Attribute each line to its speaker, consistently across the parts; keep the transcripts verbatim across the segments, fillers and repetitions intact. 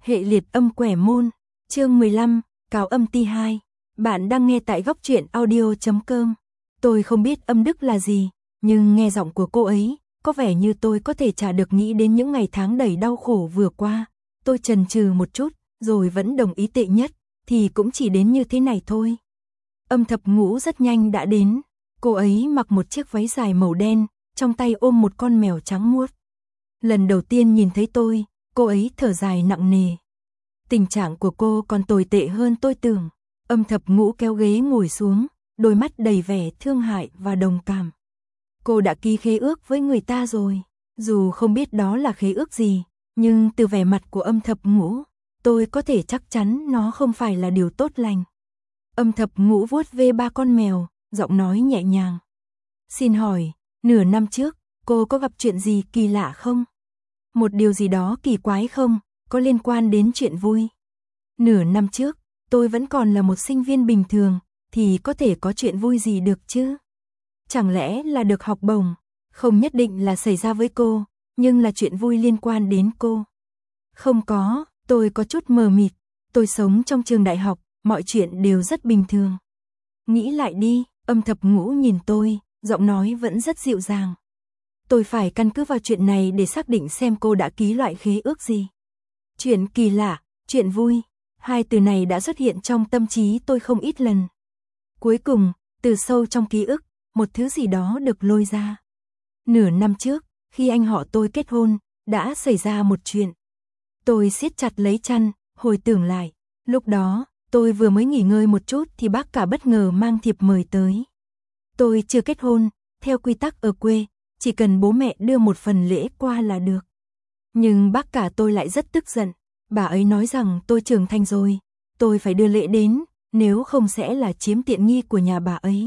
Speaker 1: Hệ liệt âm quẻ môn, chương mười lăm, cáo âm ti hai. Bạn đang nghe tại góc truyện audio chấm com. Tôi không biết âm đức là gì, nhưng nghe giọng của cô ấy, có vẻ như tôi có thể chả được nghĩ đến những ngày tháng đầy đau khổ vừa qua. Tôi chần chừ một chút, rồi vẫn đồng ý tệ nhất, thì cũng chỉ đến như thế này thôi. Âm thập ngũ rất nhanh đã đến, cô ấy mặc một chiếc váy dài màu đen, trong tay ôm một con mèo trắng muốt. Lần đầu tiên nhìn thấy tôi, cô ấy thở dài nặng nề. Tình trạng của cô còn tồi tệ hơn tôi tưởng. Âm thập ngũ kéo ghế ngồi xuống, đôi mắt đầy vẻ thương hại và đồng cảm. Cô đã ký khế ước với người ta rồi, dù không biết đó là khế ước gì, nhưng từ vẻ mặt của âm thập ngũ, tôi có thể chắc chắn nó không phải là điều tốt lành. Âm thập ngũ vuốt ve ba con mèo, giọng nói nhẹ nhàng. Xin hỏi, nửa năm trước, cô có gặp chuyện gì kỳ lạ không? Một điều gì đó kỳ quái không, có liên quan đến chuyện vui? Nửa năm trước, tôi vẫn còn là một sinh viên bình thường, thì có thể có chuyện vui gì được chứ? Chẳng lẽ là được học bổng? Không nhất định là xảy ra với cô, nhưng là chuyện vui liên quan đến cô. Không có, tôi có chút mờ mịt, tôi sống trong trường đại học, mọi chuyện đều rất bình thường. Nghĩ lại đi, âm thập ngũ nhìn tôi, giọng nói vẫn rất dịu dàng. Tôi phải căn cứ vào chuyện này để xác định xem cô đã ký loại khế ước gì. Chuyện kỳ lạ, chuyện vui, hai từ này đã xuất hiện trong tâm trí tôi không ít lần. Cuối cùng, từ sâu trong ký ức, một thứ gì đó được lôi ra. Nửa năm trước, khi anh họ tôi kết hôn, đã xảy ra một chuyện. Tôi siết chặt lấy chăn, hồi tưởng lại. Lúc đó, tôi vừa mới nghỉ ngơi một chút thì bác cả bất ngờ mang thiệp mời tới. Tôi chưa kết hôn, theo quy tắc ở quê, chỉ cần bố mẹ đưa một phần lễ qua là được. Nhưng bác cả tôi lại rất tức giận. Bà ấy nói rằng tôi trưởng thành rồi, tôi phải đưa lễ đến, nếu không sẽ là chiếm tiện nghi của nhà bà ấy.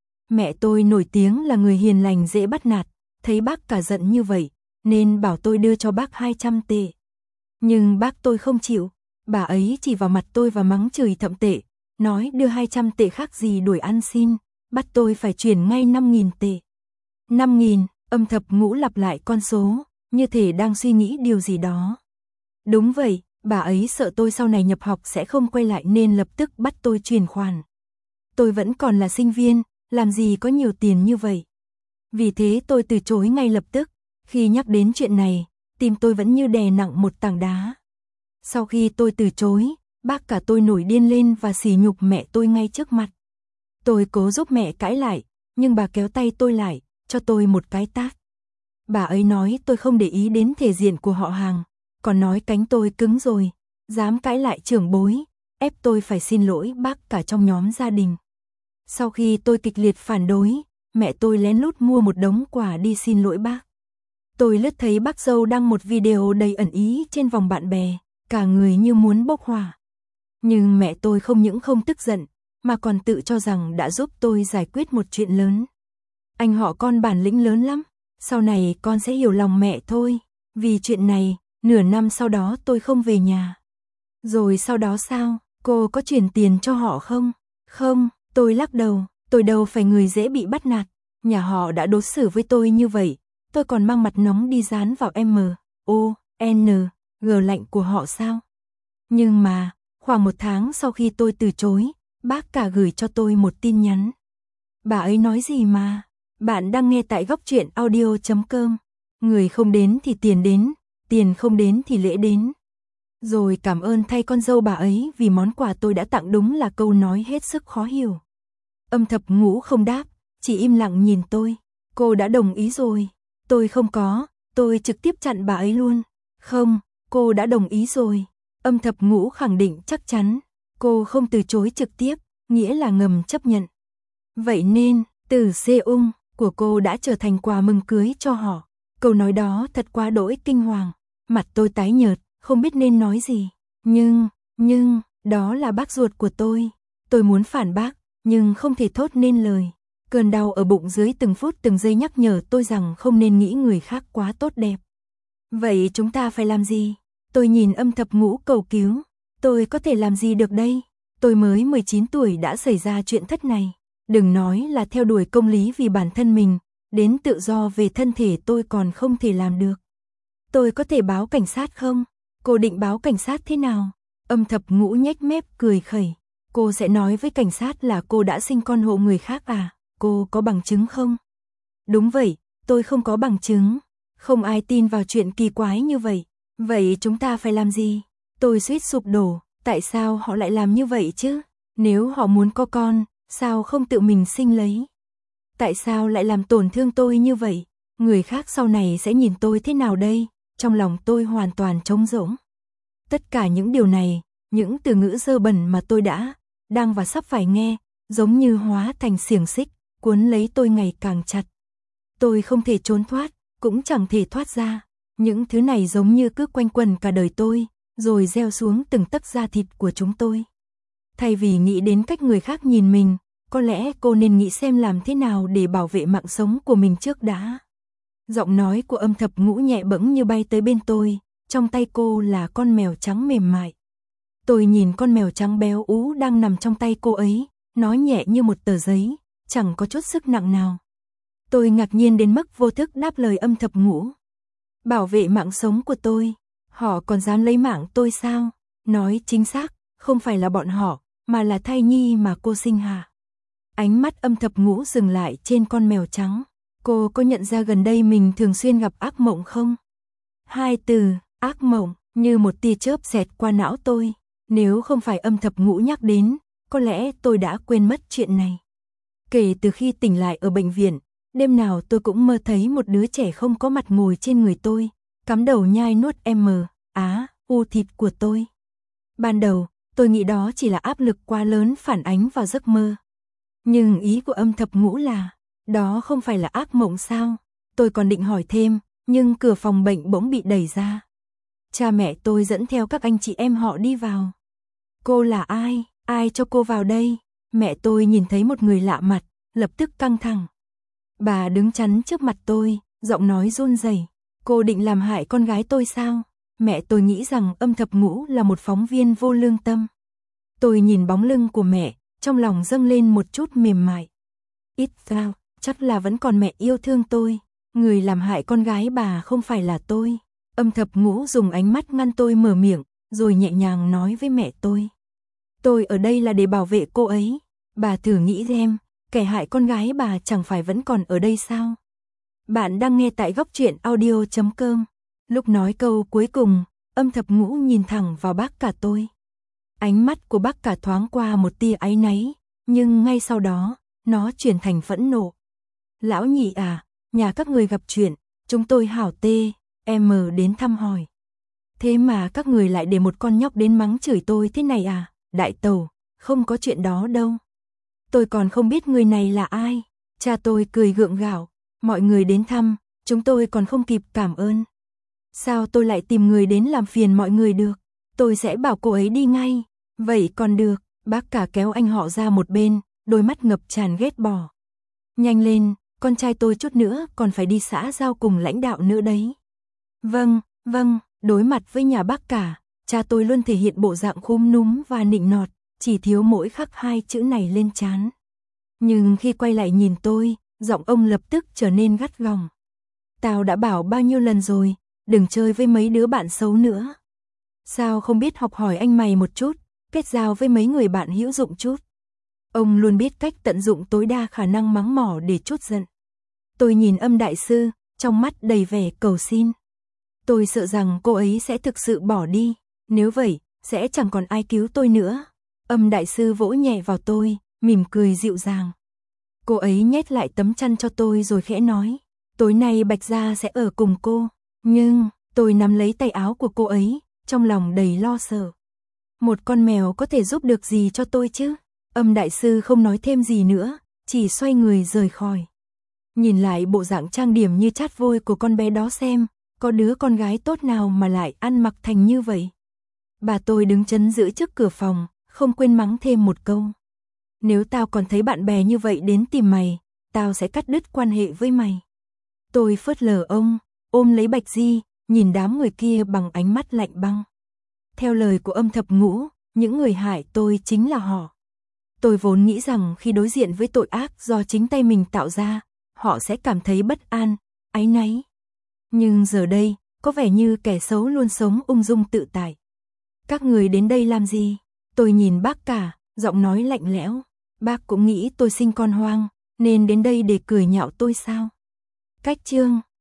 Speaker 1: Mẹ tôi nổi tiếng là người hiền lành dễ bắt nạt, thấy bác cả giận như vậy, nên bảo tôi đưa cho bác hai trăm tệ. Nhưng bác tôi không chịu, bà ấy chỉ vào mặt tôi và mắng chửi thậm tệ, nói đưa hai trăm tệ khác gì đuổi ăn xin, bắt tôi phải chuyển ngay năm nghìn tệ. năm nghìn, âm thập ngũ lặp lại con số, như thể đang suy nghĩ điều gì đó. Đúng vậy, bà ấy sợ tôi sau này nhập học sẽ không quay lại nên lập tức bắt tôi chuyển khoản. Tôi vẫn còn là sinh viên, làm gì có nhiều tiền như vậy. Vì thế tôi từ chối ngay lập tức, khi nhắc đến chuyện này, tim tôi vẫn như đè nặng một tảng đá. Sau khi tôi từ chối, bác cả tôi nổi điên lên và sỉ nhục mẹ tôi ngay trước mặt. Tôi cố giúp mẹ cãi lại, nhưng bà kéo tay tôi lại, cho tôi một cái tát. Bà ấy nói tôi không để ý đến thể diện của họ hàng, còn nói cánh tôi cứng rồi, dám cãi lại trưởng bối, ép tôi phải xin lỗi bác cả trong nhóm gia đình. Sau khi tôi kịch liệt phản đối, mẹ tôi lén lút mua một đống quà đi xin lỗi bác. Tôi lướt thấy bác dâu đăng một video đầy ẩn ý trên vòng bạn bè, cả người như muốn bốc hỏa. Nhưng mẹ tôi không những không tức giận, mà còn tự cho rằng đã giúp tôi giải quyết một chuyện lớn. Anh họ con bản lĩnh lớn lắm, sau này con sẽ hiểu lòng mẹ thôi. Vì chuyện này, nửa năm sau đó tôi không về nhà. Rồi sau đó sao, cô có chuyển tiền cho họ không? Không, tôi lắc đầu, tôi đâu phải người dễ bị bắt nạt. Nhà họ đã đối xử với tôi như vậy, tôi còn mang mặt nóng đi dán vào M, O, N, G lạnh của họ sao? Nhưng mà, khoảng một tháng sau khi tôi từ chối, bác cả gửi cho tôi một tin nhắn. Bà ấy nói gì mà? Bạn đang nghe tại góc truyện audio chấm com. Người không đến thì tiền đến, tiền không đến thì lễ đến. Rồi cảm ơn thay con dâu bà ấy vì món quà tôi đã tặng, đúng là câu nói hết sức khó hiểu. Âm thập ngũ không đáp, chỉ im lặng nhìn tôi. Cô đã đồng ý rồi. Tôi không có, tôi trực tiếp chặn bà ấy luôn. Không, cô đã đồng ý rồi. Âm thập ngũ khẳng định chắc chắn. Cô không từ chối trực tiếp, nghĩa là ngầm chấp nhận. Vậy nên, từ xê ung của cô đã trở thành quà mừng cưới cho họ. Câu nói đó thật quá đỗi kinh hoàng. Mặt tôi tái nhợt, không biết nên nói gì. Nhưng, nhưng, đó là bác ruột của tôi. Tôi muốn phản bác, nhưng không thể thốt nên lời. Cơn đau ở bụng dưới từng phút từng giây nhắc nhở tôi rằng không nên nghĩ người khác quá tốt đẹp. Vậy chúng ta phải làm gì? Tôi nhìn âm thập ngũ cầu cứu. Tôi có thể làm gì được đây? Tôi mới mười chín tuổi đã xảy ra chuyện thất này. Đừng nói là theo đuổi công lý vì bản thân mình, đến tự do về thân thể tôi còn không thể làm được. Tôi có thể báo cảnh sát không? Cô Cô định báo cảnh sát thế nào? Âm Thập Ngũ nhếch mép cười khẩy. Cô sẽ nói với cảnh sát là cô đã sinh con hộ người khác à? Cô có bằng chứng không? Đúng vậy, tôi không có bằng chứng. Không ai tin vào chuyện kỳ quái như vậy. Vậy chúng ta phải làm gì? Tôi suýt sụp đổ. Tại sao họ lại làm như vậy chứ? Nếu họ muốn có con, sao không tự mình sinh lấy? Tại sao lại làm tổn thương tôi như vậy? Người khác sau này sẽ nhìn tôi thế nào đây? Trong lòng tôi hoàn toàn trống rỗng. Tất cả những điều này, những từ ngữ dơ bẩn mà tôi đã, đang và sắp phải nghe, giống như hóa thành xiềng xích, cuốn lấy tôi ngày càng chặt. Tôi không thể trốn thoát, cũng chẳng thể thoát ra. Những thứ này giống như cứ quanh quẩn cả đời tôi, rồi gieo xuống từng tấc da thịt của chúng tôi. Thay vì nghĩ đến cách người khác nhìn mình, có lẽ cô nên nghĩ xem làm thế nào để bảo vệ mạng sống của mình trước đã. Giọng nói của Âm Thập Ngũ nhẹ bẫng như bay tới bên tôi, trong tay cô là con mèo trắng mềm mại. Tôi nhìn con mèo trắng béo ú đang nằm trong tay cô ấy, nó nhẹ như một tờ giấy, chẳng có chút sức nặng nào. Tôi ngạc nhiên đến mức vô thức đáp lời Âm Thập Ngũ. Bảo vệ mạng sống của tôi, họ còn dám lấy mạng tôi sao? Nói chính xác, không phải là bọn họ, mà là thai nhi mà cô sinh hạ. Ánh mắt Âm Thập Ngũ dừng lại trên con mèo trắng. Cô có nhận ra gần đây mình thường xuyên gặp ác mộng không? Hai từ, ác mộng, như một tia chớp xẹt qua não tôi. Nếu không phải Âm Thập Ngũ nhắc đến, có lẽ tôi đã quên mất chuyện này. Kể từ khi tỉnh lại ở bệnh viện, đêm nào tôi cũng mơ thấy một đứa trẻ không có mặt ngồi trên người tôi, cắm đầu nhai nuốt em á, u thịt của tôi. Ban đầu, tôi nghĩ đó chỉ là áp lực quá lớn phản ánh vào giấc mơ. Nhưng ý của Âm Thập Ngũ là, đó không phải là ác mộng sao? Tôi còn định hỏi thêm, nhưng cửa phòng bệnh bỗng bị đẩy ra. Cha mẹ tôi dẫn theo các anh chị em họ đi vào. Cô là ai? Ai cho cô vào đây? Mẹ tôi nhìn thấy một người lạ mặt, lập tức căng thẳng. Bà đứng chắn trước mặt tôi, giọng nói run rẩy. Cô định làm hại con gái tôi sao? Mẹ tôi nghĩ rằng Âm Thập Ngũ là một phóng viên vô lương tâm. Tôi nhìn bóng lưng của mẹ, trong lòng dâng lên một chút mềm mại. Ít ra, chắc là vẫn còn mẹ yêu thương tôi. Người làm hại con gái bà không phải là tôi. Âm Thập Ngũ dùng ánh mắt ngăn tôi mở miệng, rồi nhẹ nhàng nói với mẹ tôi. Tôi ở đây là để bảo vệ cô ấy. Bà thử nghĩ xem, kẻ hại con gái bà chẳng phải vẫn còn ở đây sao? Bạn đang nghe tại góc truyện audio chấm com. Lúc nói câu cuối cùng, Âm Thập Ngũ nhìn thẳng vào bác cả tôi. Ánh mắt của bác cả thoáng qua một tia áy náy, nhưng ngay sau đó, nó chuyển thành phẫn nộ. Lão nhị à, nhà các người gặp chuyện, chúng tôi hảo tê, em đến thăm hỏi. Thế mà các người lại để một con nhóc đến mắng chửi tôi thế này à? Đại tẩu, không có chuyện đó đâu. Tôi còn không biết người này là ai. Cha tôi cười gượng gạo. Mọi người đến thăm, chúng tôi còn không kịp cảm ơn. Sao tôi lại tìm người đến làm phiền mọi người được? Tôi sẽ bảo cô ấy đi ngay. Vậy còn được, bác cả kéo anh họ ra một bên, đôi mắt ngập tràn ghét bỏ. Nhanh lên, con trai tôi chút nữa còn phải đi xã giao cùng lãnh đạo nữa đấy. Vâng, vâng, đối mặt với nhà bác cả, cha tôi luôn thể hiện bộ dạng khúm núm và nịnh nọt, chỉ thiếu mỗi khắc hai chữ này lên trán. Nhưng khi quay lại nhìn tôi, giọng ông lập tức trở nên gắt gỏng. Tao đã bảo bao nhiêu lần rồi, đừng chơi với mấy đứa bạn xấu nữa. Sao không biết học hỏi anh mày một chút, kết giao với mấy người bạn hữu dụng chút. Ông luôn biết cách tận dụng tối đa khả năng mắng mỏ để trút giận. Tôi nhìn Âm đại sư, trong mắt đầy vẻ cầu xin. Tôi sợ rằng cô ấy sẽ thực sự bỏ đi, nếu vậy, sẽ chẳng còn ai cứu tôi nữa. Âm đại sư vỗ nhẹ vào tôi, mỉm cười dịu dàng. Cô ấy nhét lại tấm chăn cho tôi rồi khẽ nói, tối nay Bạch Gia sẽ ở cùng cô. Nhưng, tôi nắm lấy tay áo của cô ấy, trong lòng đầy lo sợ. Một con mèo có thể giúp được gì cho tôi chứ? Âm đại sư không nói thêm gì nữa, chỉ xoay người rời khỏi. Nhìn lại bộ dạng trang điểm như chát vôi của con bé đó xem, có đứa con gái tốt nào mà lại ăn mặc thành như vậy. Bà tôi đứng chấn giữ trước cửa phòng, không quên mắng thêm một câu. Nếu tao còn thấy bạn bè như vậy đến tìm mày, tao sẽ cắt đứt quan hệ với mày. Tôi phớt lờ ông, ôm lấy Bạch Di, nhìn đám người kia bằng ánh mắt lạnh băng. Theo lời của Âm Thập Ngũ, những người hại tôi chính là họ. Tôi vốn nghĩ rằng khi đối diện với tội ác do chính tay mình tạo ra, họ sẽ cảm thấy bất an, áy náy. Nhưng giờ đây, có vẻ như kẻ xấu luôn sống ung dung tự tại. Các người đến đây làm gì? Tôi nhìn bác cả, giọng nói lạnh lẽo. Bác cũng nghĩ tôi sinh con hoang, nên đến đây để cười nhạo tôi sao? Cách chương